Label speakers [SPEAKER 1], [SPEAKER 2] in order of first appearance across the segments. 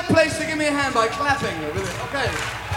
[SPEAKER 1] that place to give me a hand by clapping with it. Okay.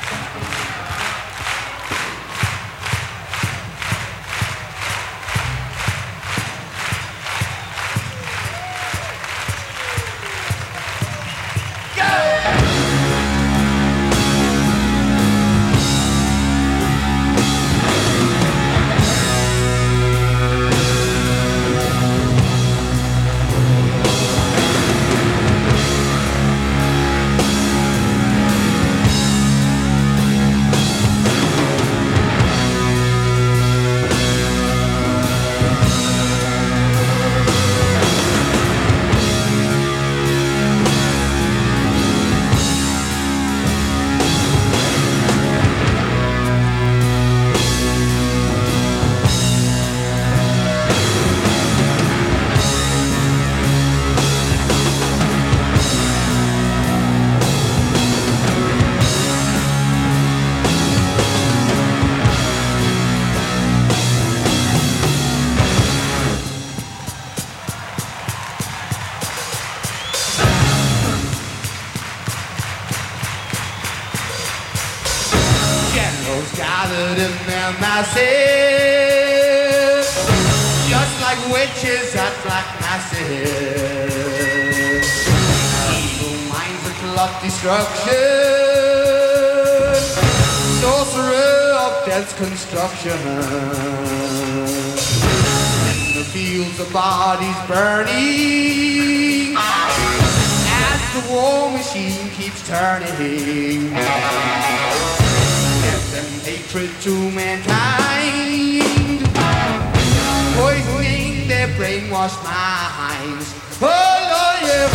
[SPEAKER 2] Gathered in their masses, just like witches at black masses. Evil minds that plot destruction, sorcerer of death's construction. In the fields of bodies burning, as the war machine keeps turning. Hatred to mankind, poisoning their brainwashed minds. Oh Lord, yeah.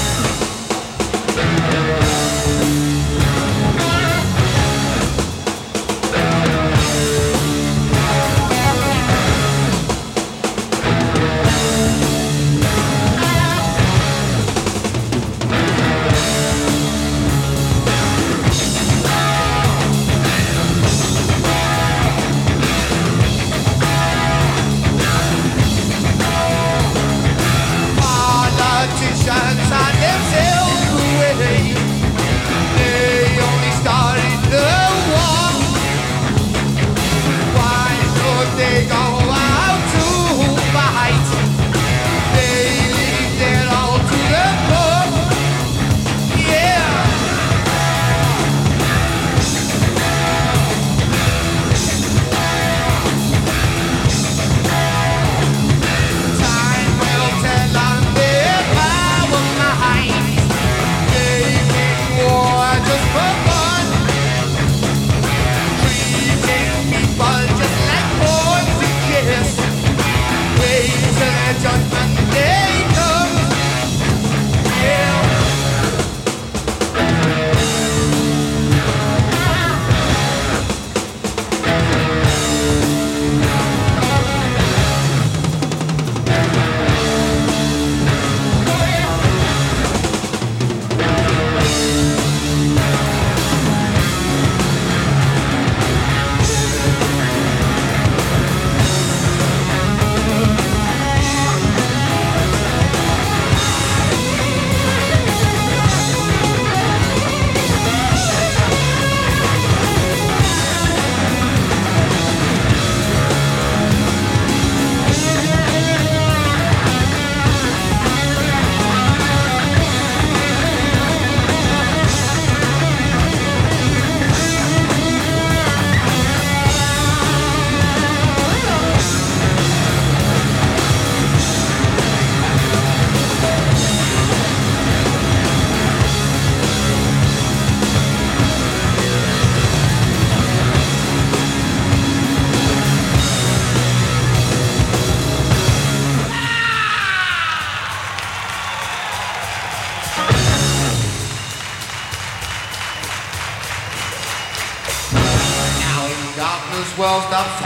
[SPEAKER 2] This world stops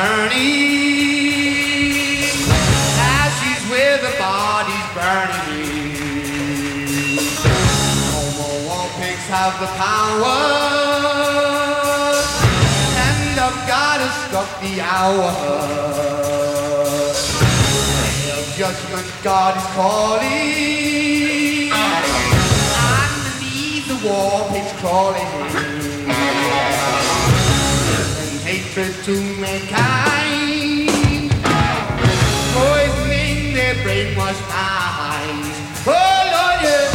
[SPEAKER 2] turning, ashes where the body's burning. No more war pigs have the power, and of God has struck the hour. Day of judgment, God is calling. Underneath the war pigs crawling in, and hatred to mankind, poisoning their brainwashed minds. Oh Lord, yeah.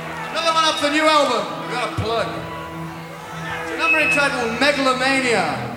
[SPEAKER 2] The new album, we got a plug. It's a number entitled Megalomania.